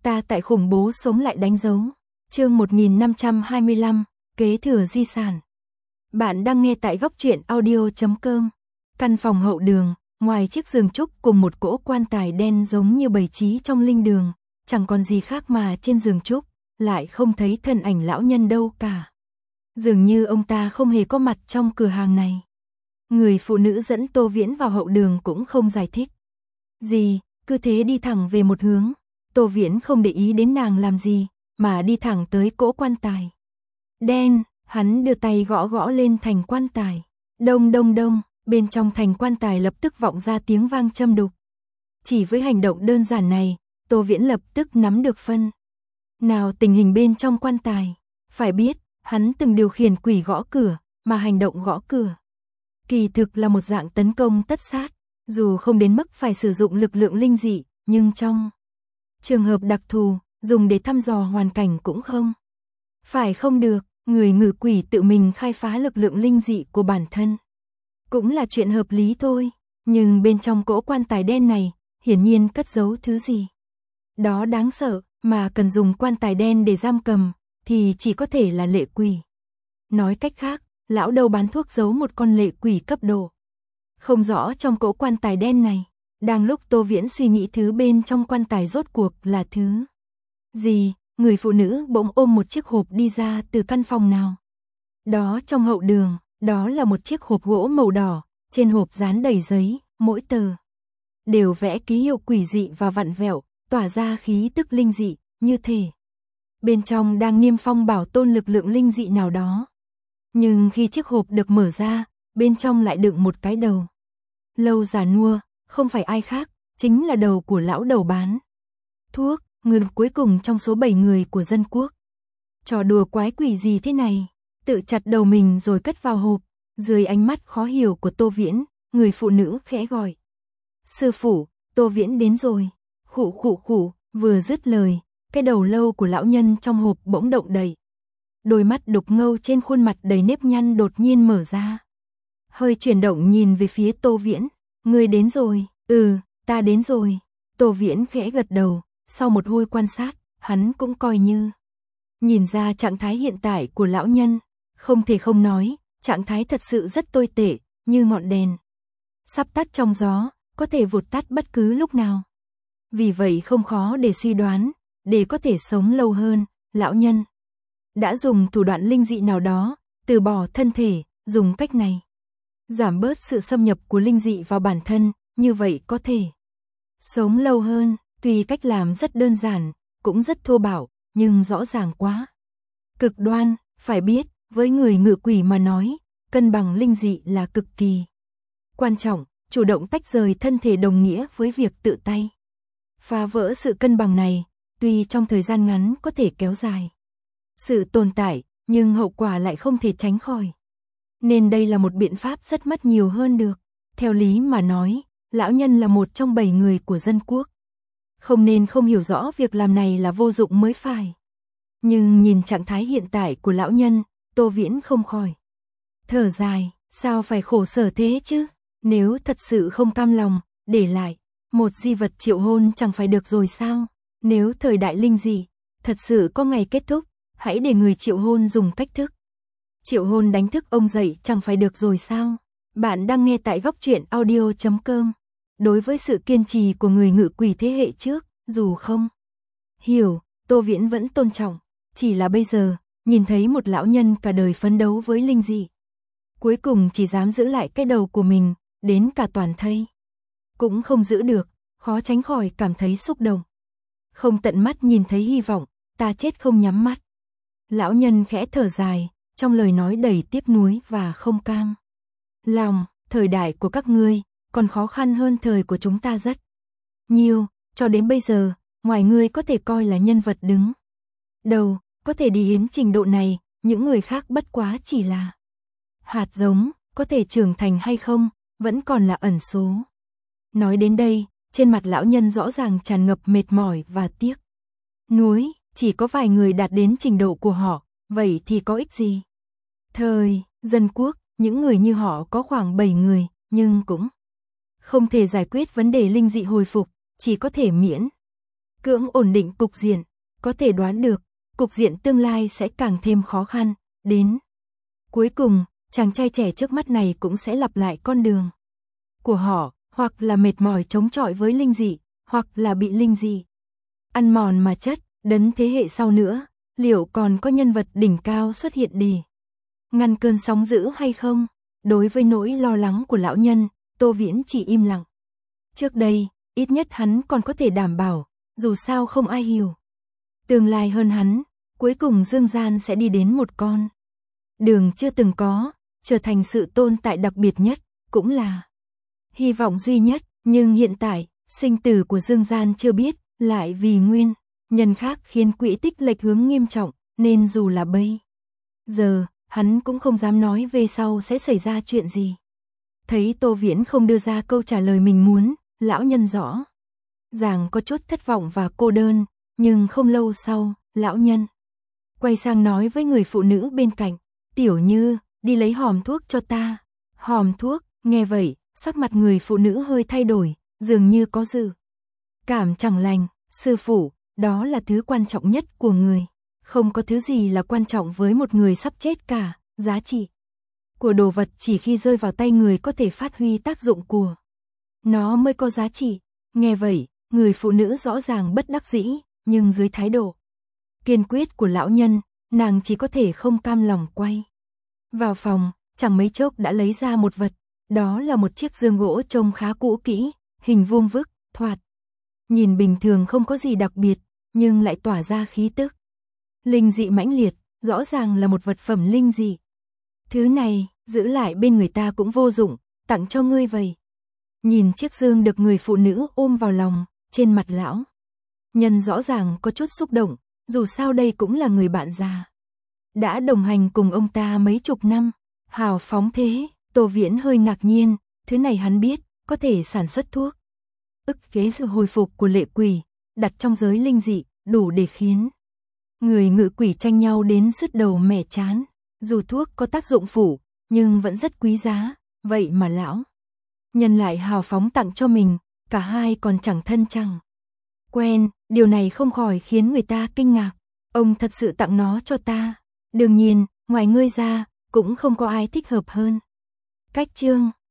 Ta tại khủng bố sống lại đánh dấu. Chương 1525, kế thừa di sản. Bạn đang nghe tại góc truyện audio.com. Căn phòng hậu đường, ngoài chiếc giường trúc cùng một cỗ quan tài đen giống như bày trí trong linh đường, chẳng còn gì khác mà trên giường trúc lại không thấy thân ảnh lão nhân đâu cả. Dường như ông ta không hề có mặt trong cửa hàng này. Người phụ nữ dẫn Tô Viễn vào hậu đường cũng không giải thích gì, cứ thế đi thẳng về một hướng. Tô Viễn không để ý đến nàng làm gì, mà đi thẳng tới cỗ quan tài đen. Hắn đưa tay gõ gõ lên thành quan tài. Đông đông đông, bên trong thành quan tài lập tức vọng ra tiếng vang châm đục. Chỉ với hành động đơn giản này, Tô Viễn lập tức nắm được phân nào tình hình bên trong quan tài. Phải biết, hắn từng điều khiển quỷ gõ cửa, mà hành động gõ cửa kỳ thực là một dạng tấn công tất sát, dù không đến mức phải sử dụng lực lượng linh dị, nhưng trong trường hợp đặc thù, dùng để thăm dò hoàn cảnh cũng không phải không được. Người ngự quỷ tự mình khai phá lực lượng linh dị của bản thân cũng là chuyện hợp lý thôi, nhưng bên trong cỗ quan tài đen này hiển nhiên cất giấu thứ gì đó đáng sợ, mà cần dùng quan tài đen để giam cầm thì chỉ có thể là lệ quỷ. Nói cách khác, lão đầu bán thuốc giấu một con lệ quỷ cấp độ không rõ trong cỗ quan tài đen này. Đang lúc Tô Viễn suy nghĩ thứ bên trong quan tài rốt cuộc là thứ gì, người phụ nữ bỗng ôm một chiếc hộp đi ra từ căn phòng nào đó trong hậu đường. Đó là một chiếc hộp gỗ màu đỏ, trên hộp dán đầy giấy, mỗi tờ đều vẽ ký hiệu quỷ dị và vặn vẹo, tỏa ra khí tức linh dị, như thể bên trong đang niêm phong bảo tồn lực lượng linh dị nào đó. Nhưng khi chiếc hộp được mở ra, bên trong lại đựng một cái đầu lâu già nua, không phải ai khác, chính là đầu của lão đầu bán thuốc, người cuối cùng trong số 7 người của dân quốc. Trò đùa quái quỷ gì thế này? Tự chặt đầu mình rồi cất vào hộp. Dưới ánh mắt khó hiểu của Tô Viễn, người phụ nữ khẽ gọi: "Sư phụ, Tô Viễn đến rồi." Khụ khụ khụ, vừa dứt lời, cái đầu lâu của lão nhân trong hộp bỗng động đậy. Đôi mắt đục ngầu trên khuôn mặt đầy nếp nhăn đột nhiên mở ra. Hơi chuyển động nhìn về phía Tô Viễn. "Ngươi đến rồi?" "Ừ, ta đến rồi." Tô Viễn khẽ gật đầu, sau một hồi quan sát, hắn cũng coi như nhìn ra trạng thái hiện tại của lão nhân. Không thể không nói, trạng thái thật sự rất tồi tệ, như ngọn đèn sắp tắt trong gió, có thể vụt tắt bất cứ lúc nào. Vì vậy không khó để suy đoán, để có thể sống lâu hơn, lão nhân đã dùng thủ đoạn linh dị nào đó, từ bỏ thân thể, dùng cách này giảm bớt sự xâm nhập của linh dị vào bản thân, như vậy có thể sống lâu hơn. Tuy cách làm rất đơn giản, cũng rất thô bạo, nhưng rõ ràng quá cực đoan. Phải biết, với người ngự quỷ mà nói, cân bằng linh dị là cực kỳ quan trọng. Chủ động tách rời thân thể đồng nghĩa với việc tự tay phá vỡ sự cân bằng này. Tuy trong thời gian ngắn có thể kéo dài sự tồn tại, nhưng hậu quả lại không thể tránh khỏi. Nên đây là một biện pháp rất mất nhiều hơn được. Theo lý mà nói, lão nhân là một trong 7 người của dân quốc, không nên không hiểu rõ việc làm này là vô dụng mới phải. Nhưng nhìn trạng thái hiện tại của lão nhân, Tô Viễn không khỏi thở dài. Sao phải khổ sở thế chứ? Nếu thật sự không cam lòng, để lại một di vật triệu hôn chẳng phải được rồi sao? Nếu thời đại linh dị thật sự có ngày kết thúc, hãy để người triệu hôn dùng cách thức triệu hôn đánh thức ông dậy chẳng phải được rồi sao? Bạn đang nghe tại góc truyện audio.com. Đối với sự kiên trì của người ngự quỷ thế hệ trước, dù không hiểu, Tô Viễn vẫn tôn trọng. Chỉ là bây giờ, nhìn thấy một lão nhân cả đời phấn đấu với linh dị, cuối cùng chỉ dám giữ lại cái đầu của mình, đến cả toàn thây cũng không giữ được, khó tránh khỏi cảm thấy xúc động. Không tận mắt nhìn thấy hy vọng, ta chết không nhắm mắt. Lão nhân khẽ thở dài, trong lời nói đầy tiếc nuối và không cam lòng. Thời đại của các ngươi còn khó khăn hơn thời của chúng ta rất nhiều. Cho đến bây giờ, ngoài ngươi có thể coi là nhân vật đứng đầu, có thể đi đến trình độ này, những người khác bất quá chỉ là hạt giống, có thể trưởng thành hay không, vẫn còn là ẩn số. Nói đến đây, trên mặt lão nhân rõ ràng tràn ngập mệt mỏi và tiếc nuối. Chỉ có vài người đạt đến trình độ của họ, vậy thì có ích gì? Thời dân quốc, những người như họ có khoảng 7 người, nhưng cũng không thể giải quyết vấn đề linh dị hồi phục, chỉ có thể miễn cưỡng ổn định cục diện, có thể đoán được, cục diện tương lai sẽ càng thêm khó khăn, đến cuối cùng, chàng trai trẻ trước mắt này cũng sẽ lặp lại con đường của họ, hoặc là mệt mỏi chống chọi với linh dị, hoặc là bị linh dị ăn mòn mà chết, đến thế hệ sau nữa, liệu còn có nhân vật đỉnh cao xuất hiện đi ngăn cơn sóng dữ hay không? Đối với nỗi lo lắng của lão nhân, Tô Viễn chỉ im lặng. Trước đây, ít nhất hắn còn có thể đảm bảo, dù sao không ai hiểu tương lai hơn hắn, cuối cùng dương gian sẽ đi đến một con đường chưa từng có, trở thành sự tồn tại đặc biệt nhất, cũng là hy vọng duy nhất, nhưng hiện tại, sinh tử của dương gian chưa biết, lại vì nguyên nhân khác khiến quỹ tích lệch hướng nghiêm trọng, nên dù là bây giờ, hắn cũng không dám nói về sau sẽ xảy ra chuyện gì. Thấy Tô Viễn không đưa ra câu trả lời mình muốn, lão nhân rõ ràng có chút thất vọng và cô đơn, nhưng không lâu sau, lão nhân quay sang nói với người phụ nữ bên cạnh, Tiểu Như, đi lấy hòm thuốc cho ta. Hòm thuốc, nghe vậy, sắc mặt người phụ nữ hơi thay đổi, dường như có dự cảm chẳng lành, sư phụ, đó là thứ quan trọng nhất của người. Không có thứ gì là quan trọng với một người sắp chết cả, giá trị của đồ vật chỉ khi rơi vào tay người có thể phát huy tác dụng của nó mới có giá trị. Nghe vậy, người phụ nữ rõ ràng bất đắc dĩ, nhưng dưới thái độ kiên quyết của lão nhân, nàng chỉ có thể không cam lòng quay vào phòng, chẳng mấy chốc đã lấy ra một vật, đó là một chiếc giường gỗ trông khá cũ kỹ, hình vuông vức, thoạt nhìn bình thường không có gì đặc biệt, nhưng lại tỏa ra khí tức linh dị mãnh liệt, rõ ràng là một vật phẩm linh dị. Thứ này, giữ lại bên người ta cũng vô dụng, tặng cho ngươi vậy. Nhìn chiếc dương được người phụ nữ ôm vào lòng, trên mặt lão nhân rõ ràng có chút xúc động, dù sao đây cũng là người bạn già đã đồng hành cùng ông ta mấy chục năm, hào phóng thế. Tô Viễn hơi ngạc nhiên, thứ này hắn biết, có thể sản xuất thuốc ức chế sự hồi phục của lệ quỷ, đặt trong giới linh dị, đủ để khiến người ngự quỷ tranh nhau đến sứt đầu mẻ chán. Dù thuốc có tác dụng phụ, nhưng vẫn rất quý giá, vậy mà lão nhân lại hào phóng tặng cho mình, cả hai còn chẳng thân chẳng quen, điều này không khỏi khiến người ta kinh ngạc. Ông thật sự tặng nó cho ta. Đương nhiên, ngoài ngươi ra, cũng không có ai thích hợp hơn. Cách chương